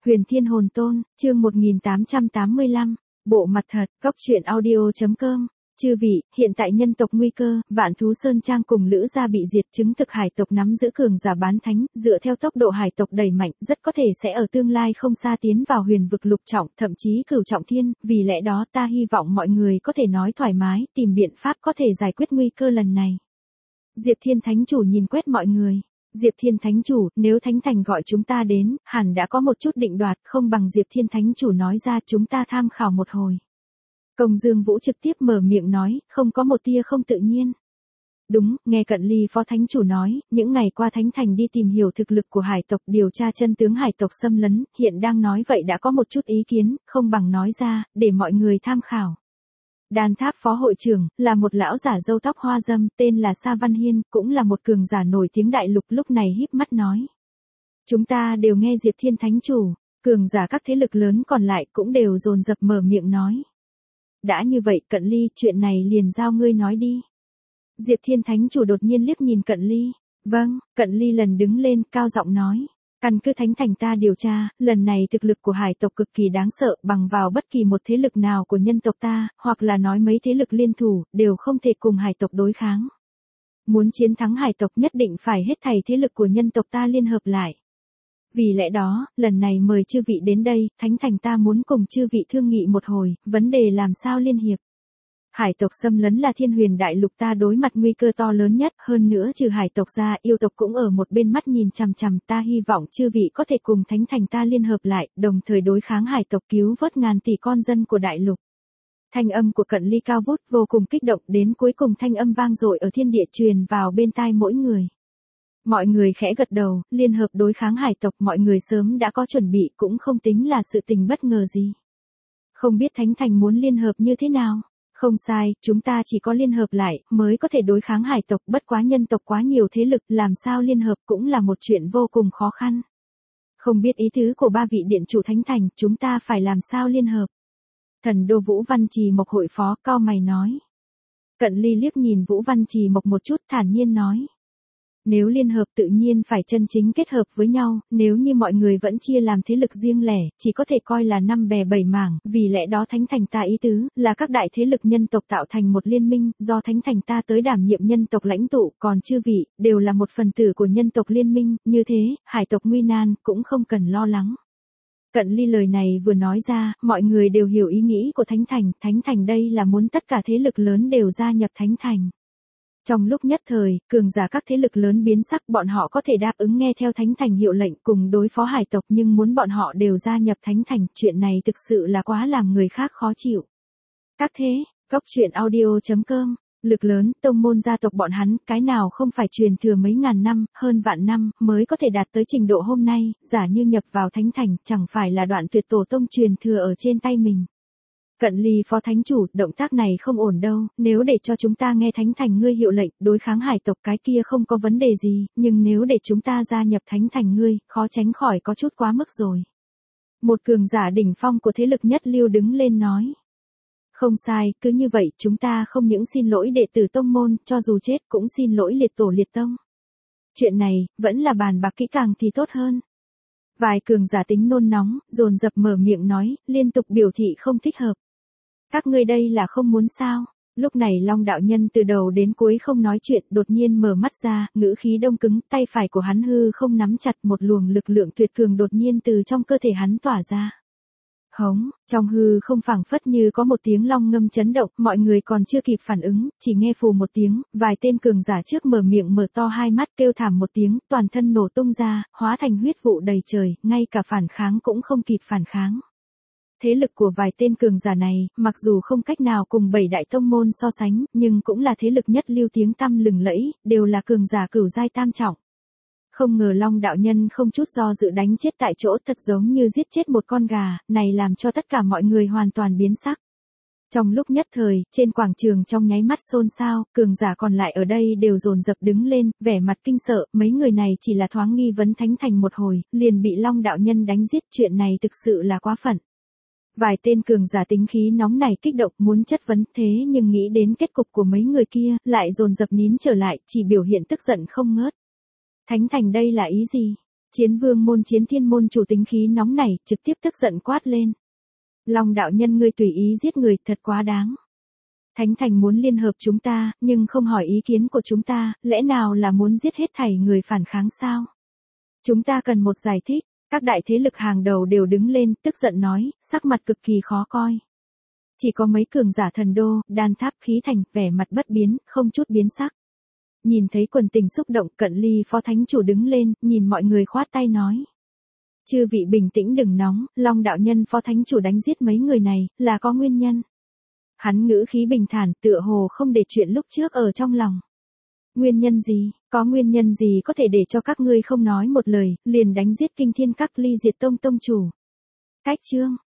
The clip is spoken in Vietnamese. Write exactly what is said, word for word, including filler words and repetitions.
Huyền Thiên Hồn Tôn, chương một nghìn tám trăm tám mươi lăm, bộ mặt thật, góc truyện audio chấm com. Chư vị, hiện tại nhân tộc nguy cơ, Vạn Thú Sơn Trang cùng Lữ gia bị diệt, chứng thực hải tộc nắm giữ cường giả bán thánh, dựa theo tốc độ hải tộc đẩy mạnh, rất có thể sẽ ở tương lai không xa tiến vào huyền vực lục trọng, thậm chí cửu trọng thiên, vì lẽ đó ta hy vọng mọi người có thể nói thoải mái, tìm biện pháp có thể giải quyết nguy cơ lần này. Diệp Thiên Thánh Chủ nhìn quét mọi người. Diệp Thiên Thánh Chủ, nếu Thánh Thành gọi chúng ta đến, hẳn đã có một chút định đoạt, không bằng Diệp Thiên Thánh Chủ nói ra chúng ta tham khảo một hồi. Công Dương Vũ trực tiếp mở miệng nói, không có một tia không tự nhiên. Đúng, nghe Cận Ly Phó Thánh Chủ nói, những ngày qua Thánh Thành đi tìm hiểu thực lực của hải tộc, điều tra chân tướng hải tộc xâm lấn, hiện đang nói vậy đã có một chút ý kiến, không bằng nói ra, để mọi người tham khảo. Đan Tháp Phó Hội trưởng, là một lão giả râu tóc hoa râm, tên là Sa Văn Hiên, cũng là một cường giả nổi tiếng đại lục, lúc này híp mắt nói. Chúng ta đều nghe Diệp Thiên Thánh Chủ, cường giả các thế lực lớn còn lại cũng đều dồn dập mở miệng nói. Đã như vậy Cận Ly, chuyện này liền giao ngươi nói đi. Diệp Thiên Thánh Chủ đột nhiên liếc nhìn Cận Ly. Vâng, Cận Ly lần đứng lên, cao giọng nói. Căn cứ Thánh Thành ta điều tra, lần này thực lực của hải tộc cực kỳ đáng sợ, bằng vào bất kỳ một thế lực nào của nhân tộc ta, hoặc là nói mấy thế lực liên thủ, đều không thể cùng hải tộc đối kháng. Muốn chiến thắng hải tộc nhất định phải hết thảy thế lực của nhân tộc ta liên hợp lại. Vì lẽ đó, lần này mời chư vị đến đây, Thánh Thành ta muốn cùng chư vị thương nghị một hồi, vấn đề làm sao liên hiệp. Hải tộc xâm lấn là thiên huyền đại lục ta đối mặt nguy cơ to lớn nhất, hơn nữa trừ hải tộc ra, yêu tộc cũng ở một bên mắt nhìn chằm chằm, ta hy vọng chư vị có thể cùng Thánh Thành ta liên hợp lại, đồng thời đối kháng hải tộc, cứu vớt ngàn tỷ con dân của đại lục. Thanh âm của Cận Ly cao vút, vô cùng kích động, đến cuối cùng thanh âm vang dội ở thiên địa truyền vào bên tai mỗi người. Mọi người khẽ gật đầu, liên hợp đối kháng hải tộc, mọi người sớm đã có chuẩn bị, cũng không tính là sự tình bất ngờ gì. Không biết Thánh Thành muốn liên hợp như thế nào? Không sai, chúng ta chỉ có liên hợp lại, mới có thể đối kháng hải tộc, bất quá nhân tộc quá nhiều thế lực, làm sao liên hợp cũng là một chuyện vô cùng khó khăn. Không biết ý tứ của ba vị điện chủ Thánh Thành, chúng ta phải làm sao liên hợp? Thần đô Vũ Văn Trì Mộc hội phó, cao mày nói. Cận Ly liếc nhìn Vũ Văn Trì Mộc một chút, thản nhiên nói. Nếu liên hợp tự nhiên phải chân chính kết hợp với nhau, nếu như mọi người vẫn chia làm thế lực riêng lẻ, chỉ có thể coi là năm bè bảy mảng, vì lẽ đó Thánh Thành ta ý tứ, là các đại thế lực nhân tộc tạo thành một liên minh, do Thánh Thành ta tới đảm nhiệm nhân tộc lãnh tụ, còn chư vị, đều là một phần tử của nhân tộc liên minh, như thế, hải tộc nguy nan, cũng không cần lo lắng. Cận Ly lời này vừa nói ra, mọi người đều hiểu ý nghĩ của Thánh Thành, Thánh Thành đây là muốn tất cả thế lực lớn đều gia nhập Thánh Thành. Trong lúc nhất thời, cường giả các thế lực lớn biến sắc, bọn họ có thể đáp ứng nghe theo Thánh Thành hiệu lệnh cùng đối phó hải tộc, nhưng muốn bọn họ đều gia nhập Thánh Thành, chuyện này thực sự là quá làm người khác khó chịu. Các thế, góc truyện audio chấm com, lực lớn, tông môn gia tộc bọn hắn, cái nào không phải truyền thừa mấy ngàn năm, hơn vạn năm, mới có thể đạt tới trình độ hôm nay, giả như nhập vào Thánh Thành, chẳng phải là đoạn tuyệt tổ tông truyền thừa ở trên tay mình. Cận Ly Phó Thánh Chủ, động tác này không ổn đâu, nếu để cho chúng ta nghe Thánh Thành ngươi hiệu lệnh, đối kháng hải tộc cái kia không có vấn đề gì, nhưng nếu để chúng ta gia nhập Thánh Thành ngươi, khó tránh khỏi có chút quá mức rồi. Một cường giả đỉnh phong của thế lực nhất lưu đứng lên nói. Không sai, cứ như vậy, chúng ta không những xin lỗi đệ tử tông môn, cho dù chết cũng xin lỗi liệt tổ liệt tông. Chuyện này, vẫn là bàn bạc kỹ càng thì tốt hơn. Vài cường giả tính nôn nóng, dồn dập mở miệng nói, liên tục biểu thị không thích hợp. Các ngươi đây là không muốn sao? Lúc này Long đạo nhân từ đầu đến cuối không nói chuyện, đột nhiên mở mắt ra, ngữ khí đông cứng, tay phải của hắn hư không nắm chặt, một luồng lực lượng tuyệt cường đột nhiên từ trong cơ thể hắn tỏa ra. Hống, trong hư không phảng phất như có một tiếng long ngâm chấn động, mọi người còn chưa kịp phản ứng, chỉ nghe phù một tiếng, vài tên cường giả trước mở miệng mở to hai mắt kêu thảm một tiếng, toàn thân nổ tung ra, hóa thành huyết vụ đầy trời, ngay cả phản kháng cũng không kịp phản kháng. Thế lực của vài tên cường giả này, mặc dù không cách nào cùng bảy đại tông môn so sánh, nhưng cũng là thế lực nhất lưu tiếng tăm lừng lẫy, đều là cường giả cửu giai tam trọng. Không ngờ Long đạo nhân không chút do dự đánh chết tại chỗ, thật giống như giết chết một con gà, này làm cho tất cả mọi người hoàn toàn biến sắc. Trong lúc nhất thời, trên quảng trường trong nháy mắt xôn xao, cường giả còn lại ở đây đều dồn dập đứng lên, vẻ mặt kinh sợ, mấy người này chỉ là thoáng nghi vấn Thánh Thành một hồi, liền bị Long đạo nhân đánh giết, chuyện này thực sự là quá phận. Vài tên cường giả tính khí nóng này kích động muốn chất vấn, thế nhưng nghĩ đến kết cục của mấy người kia, lại dồn dập nín trở lại, chỉ biểu hiện tức giận không ngớt. Thánh Thành đây là ý gì? Chiến vương môn Chiến Thiên môn chủ tính khí nóng nảy, trực tiếp tức giận quát lên. Long đạo nhân ngươi tùy ý giết người, thật quá đáng. Thánh thành muốn liên hợp chúng ta, nhưng không hỏi ý kiến của chúng ta, lẽ nào là muốn giết hết thảy người phản kháng sao? Chúng ta cần một giải thích. Các đại thế lực hàng đầu đều đứng lên, tức giận nói, sắc mặt cực kỳ khó coi. Chỉ có mấy cường giả thần đô, đan tháp khí thành, vẻ mặt bất biến, không chút biến sắc. Nhìn thấy quần tình xúc động, Cận Ly phó thánh chủ đứng lên, nhìn mọi người khoát tay nói. Chư vị bình tĩnh đừng nóng, Long đạo nhân phó thánh chủ đánh giết mấy người này, là có nguyên nhân. Hắn ngữ khí bình thản, tựa hồ không để chuyện lúc trước ở trong lòng. Nguyên nhân gì, có nguyên nhân gì có thể để cho các ngươi không nói một lời, liền đánh giết Kinh Thiên Các Ly Diệt Tông tông chủ. Cách chương,